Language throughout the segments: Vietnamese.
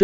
Chương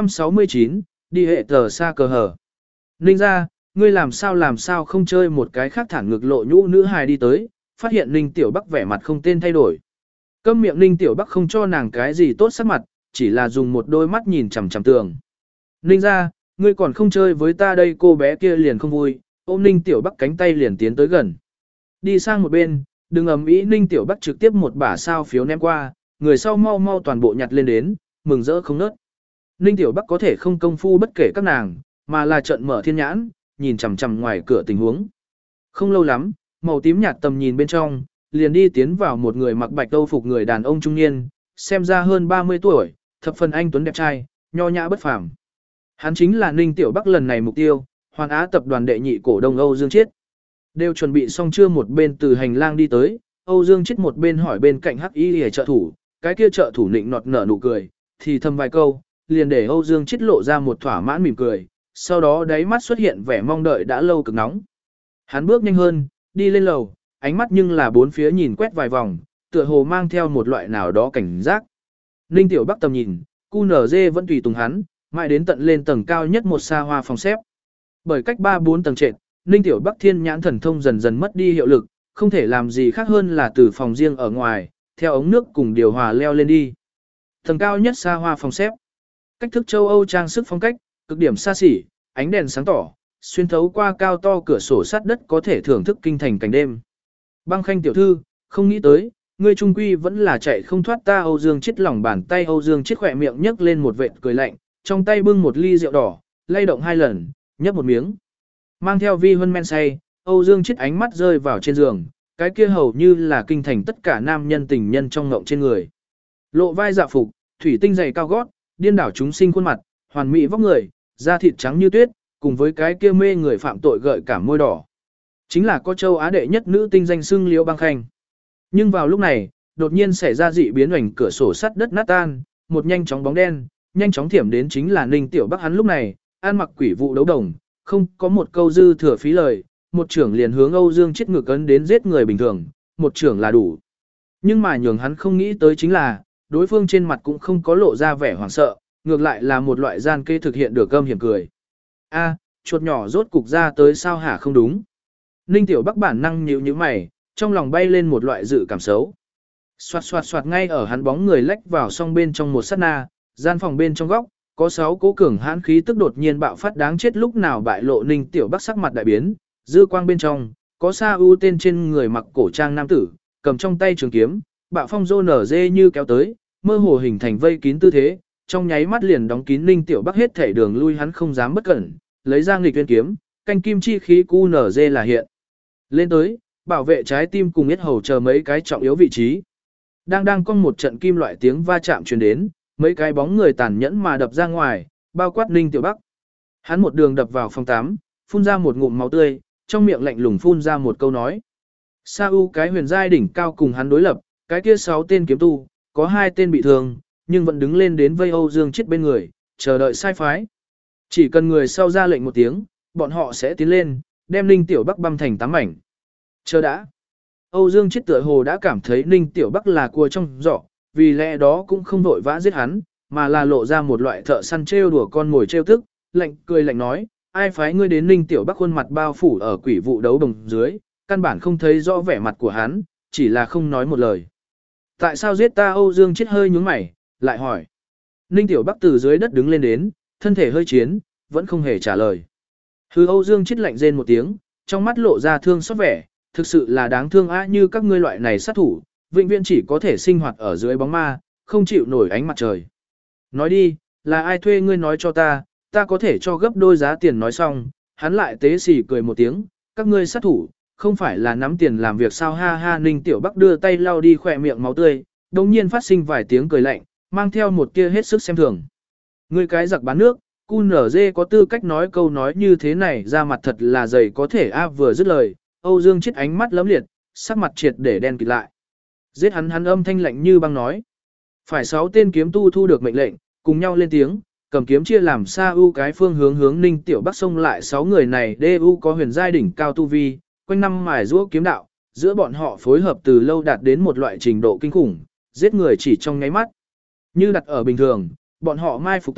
669, đi hệ tờ xa cờ hở. Ninh ra, ngươi làm sao không chơi một cái khác thẳng ngực lộ nhũ nữ hài đi tới, phát hiện Ninh Tiểu Bắc vẻ mặt không tên thay đổi. Câm miệng Ninh Tiểu Bắc không cho nàng cái gì tốt sắc mặt, chỉ là dùng một đôi mắt nhìn chằm chằm tường. Ninh ra, ngươi còn không chơi với ta đây, cô bé kia liền không vui, ôm Ninh Tiểu Bắc cánh tay liền tiến tới gần. Đi sang một bên, đừng ầm ĩ. Ninh Tiểu Bắc trực tiếp một bả sao phiếu ném qua, người sau mau mau toàn bộ nhặt lên đến, mừng rỡ không nớt. Ninh Tiểu Bắc có thể không công phu bất kể các nàng, mà là trận mở thiên nhãn, nhìn chằm chằm ngoài cửa tình huống. Không lâu lắm, màu tím nhạt tầm nhìn bên trong, liền đi tiến vào một người mặc bạch âu phục người đàn ông trung niên, xem ra hơn 30 tuổi, thập phần anh tuấn đẹp trai, nho nhã bất phàm. Hắn chính là Ninh Tiểu Bắc lần này mục tiêu, Hoàn Á tập đoàn đệ nhị cổ đông Âu Dương Chiết. Đều chuẩn bị xong chưa, một bên từ hành lang đi tới, Âu Dương Chiết một bên hỏi bên cạnh Hắc Y Liễu trợ thủ, cái kia trợ thủ nịnh nọt nở nụ cười, thì thầm vài câu, liền để Âu Dương Chiết lộ ra một thỏa mãn mỉm cười, sau đó đáy mắt xuất hiện vẻ mong đợi đã lâu cực nóng. Hắn bước nhanh hơn, đi lên lầu, ánh mắt nhưng là bốn phía nhìn quét vài vòng, tựa hồ mang theo một loại nào đó cảnh giác. Ninh Tiểu Bắc tầm nhìn, QNZ vẫn tùy tùng hắn, mãi đến tận lên tầng cao nhất một xa hoa phòng xếp. Bởi cách 3-4 tầng trệt, Ninh Tiểu Bắc thiên nhãn thần thông dần dần mất đi hiệu lực, không thể làm gì khác hơn là từ phòng riêng ở ngoài, theo ống nước cùng điều hòa leo lên đi. Tầng cao nhất xa hoa phòng xếp. Cách thức châu Âu trang sức phong cách, cực điểm xa xỉ, ánh đèn sáng tỏ, xuyên thấu qua cao to cửa sổ sát đất có thể thưởng thức kinh thành cảnh đêm. Băng Khanh tiểu thư, không nghĩ tới, ngươi trung quy vẫn là chạy không thoát ta. Âu Dương Chiết lòng bàn tay Âu Dương Chiết khỏe miệng nhấc lên một vệt cười lạnh, trong tay bưng một ly rượu đỏ, lay động 2 lần, nhấp một miếng. Mang theo vi huân men say, Âu Dương Chiết ánh mắt rơi vào trên giường, cái kia hầu như là kinh thành tất cả nam nhân tình nhân trong ngộng trên người. Lộ vai dạ phục, thủy tinh dày cao gót, điên đảo chúng sinh khuôn mặt, hoàn mỹ vóc người, da thịt trắng như tuyết, cùng với cái kia mê người phạm tội gợi cảm môi đỏ. Chính là có châu Á đệ nhất nữ tinh danh xưng Liễu Băng Khanh. Nhưng vào lúc này, đột nhiên xảy ra dị biến, ảnh cửa sổ sắt đất nát tan, một nhanh chóng bóng đen, nhanh chóng thiểm đến chính là Ninh Tiểu Bắc. Hắn lúc này, ăn mặc quỷ vụ đấu đồng, không có một câu dư thừa phí lời, một trưởng liền hướng Âu Dương Chiết ngực ấn đến giết người bình thường, một trưởng là đủ. Nhưng mà nhường hắn không nghĩ tới chính là, đối phương trên mặt cũng không có lộ ra vẻ hoảng sợ, ngược lại là một loại gian kê thực hiện được âm hiểm cười. A, chuột nhỏ rốt cục ra tới sao hả? Không đúng. Ninh Tiểu Bắc bản năng nhíu nhíu mày, trong lòng bay lên một loại dự cảm xấu. Xoạt xoạt xoạt, ngay ở hắn bóng người lách vào song bên trong một sát na, gian phòng bên trong góc, có 6 cỗ cường hãn khí tức đột nhiên bạo phát, đáng chết lúc nào bại lộ. Ninh Tiểu Bắc sắc mặt đại biến, dư quang bên trong, có Sa U tên trên người mặc cổ trang nam tử, cầm trong tay trường kiếm, bạo phong rô nở dê như kéo tới, mơ hồ hình thành vây kín tư thế, trong nháy mắt liền đóng kín Ninh Tiểu Bắc hết thể đường lui. Hắn không dám bất cẩn, lấy ra nghịch viên kiếm, canh kim chi khí QNZ là hiện lên tới, bảo vệ trái tim cùng yết hầu chờ mấy cái trọng yếu vị trí. Đang có một trận kim loại tiếng va chạm truyền đến, mấy cái bóng người tàn nhẫn mà đập ra ngoài, bao quát Ninh Tiểu Bắc. Hắn một đường đập vào phòng 8, phun ra một ngụm máu tươi, trong miệng lạnh lùng phun ra một câu nói. Sa U cái huyền giai đỉnh cao cùng hắn đối lập, cái kia 6 tên kiếm tu, có 2 tên bị thương, nhưng vẫn đứng lên đến vây Âu Dương Chiết bên người, chờ đợi sai phái. Chỉ cần người sau ra lệnh một tiếng, bọn họ sẽ tiến lên, đem Ninh Tiểu Bắc băm thành 8 mảnh. Chờ đã. Âu Dương Chiết tựa hồ đã cảm thấy Ninh Tiểu Bắc là cua trong giỏ, vì lẽ đó cũng không vội vã giết hắn, mà là lộ ra một loại thợ săn trêu đùa con mồi trêu tức, lạnh cười lạnh nói, ai phái ngươi đến? Ninh Tiểu Bắc khuôn mặt bao phủ ở quỷ vụ đấu đồng dưới, căn bản không thấy rõ vẻ mặt của hắn, chỉ là không nói một lời. Tại sao giết ta? Âu Dương Chiết hơi nhướng mày, lại hỏi. Ninh Tiểu Bắc từ dưới đất đứng lên đến, thân thể hơi chiến, vẫn không hề trả lời. Hư. Âu Dương Chiết lạnh rên một tiếng, trong mắt lộ ra thương xót vẻ, thực sự là đáng thương á, như các ngươi loại này sát thủ, vĩnh viễn chỉ có thể sinh hoạt ở dưới bóng ma, không chịu nổi ánh mặt trời. Nói đi, là ai thuê ngươi nói cho ta có thể cho gấp đôi giá tiền. Nói xong, hắn lại tế xỉ cười một tiếng, các ngươi sát thủ, không phải là nắm tiền làm việc sao? Ha ha. Ninh Tiểu Bắc đưa tay lau đi khỏe miệng máu tươi, đồng nhiên phát sinh vài tiếng cười lạnh, mang theo một tia hết sức xem thường. Ngươi cái giặc bán nước, QNZ có tư cách nói câu nói như thế này, ra mặt thật là dày có thể a. Vừa dứt lời, Âu Dương Chiết ánh mắt lấm liệt, sắc mặt triệt để đen kịt lại. Giết hắn. Hắn âm thanh lạnh như băng nói. Phải 6 tên kiếm tu thu được mệnh lệnh, cùng nhau lên tiếng, cầm kiếm chia làm Sa U cái phương hướng Ninh Tiểu Bắc xông lại. 6 người này DU có huyền giai đỉnh cao tu vi, quanh năm mài giũa kiếm đạo, giữa bọn họ phối hợp từ lâu đạt đến một loại trình độ kinh khủng, giết người chỉ trong nháy mắt. Như đặt ở bình thường, bọn họ mai phục tốt,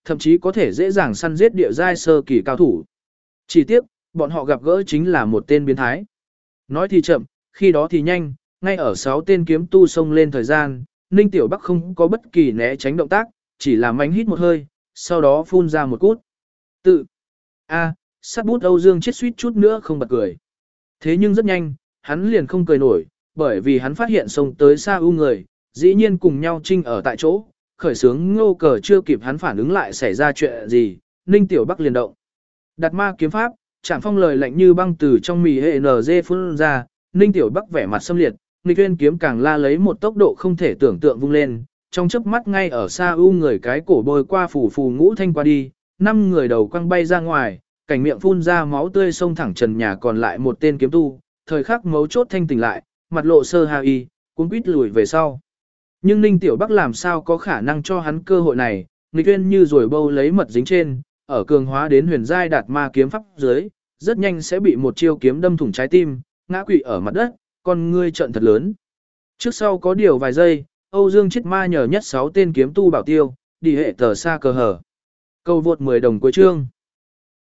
thậm chí có thể dễ dàng săn giết địa giai sơ kỳ cao thủ. Chỉ tiếc, bọn họ gặp gỡ chính là một tên biến thái. Nói thì chậm, khi đó thì nhanh, ngay ở 6 tên kiếm tu xông lên thời gian, Ninh Tiểu Bắc không có bất kỳ né tránh động tác, chỉ làm anh hít một hơi, sau đó phun ra một cút. Sát bút Âu Dương chết suýt chút nữa không bật cười. Thế nhưng rất nhanh, hắn liền không cười nổi, bởi vì hắn phát hiện xông tới Sa U người, dĩ nhiên cùng nhau trinh ở tại chỗ, khởi sướng ngô cờ chưa kịp hắn phản ứng lại xảy ra chuyện gì, Ninh Tiểu Bắc liền động. Đặt ma kiếm pháp, Trảm Phong lời lạnh như băng từ trong mì hệ NG phun ra, Ninh Tiểu Bắc vẻ mặt xâm liệt, nghịch uyên kiếm càng la lấy một tốc độ không thể tưởng tượng vung lên, trong chớp mắt ngay ở Sa U người cái cổ bôi qua phủ phù ngũ thanh qua đi, 5 người đầu quăng bay ra ngoài, cảnh miệng phun ra máu tươi xông thẳng trần nhà còn lại một tên kiếm tu, thời khắc mấu chốt thanh tỉnh lại, mặt lộ sơ hào y, cuốn quýt lùi về sau. Nhưng Ninh Tiểu Bắc làm sao có khả năng cho hắn cơ hội này, nghịch uyên như rồi bâu lấy mật dính trên, ở cường hóa đến huyền giai đạt ma kiếm pháp dưới, rất nhanh sẽ bị một chiêu kiếm đâm thủng trái tim, ngã quỵ ở mặt đất, con ngươi trợn thật lớn. Trước sau có điều vài giây, Âu Dương chết ma nhờ nhất 6 tên kiếm tu bảo tiêu, đi hệ tờ xa cờ hở. Câu vượt 10 đồng cuối chương.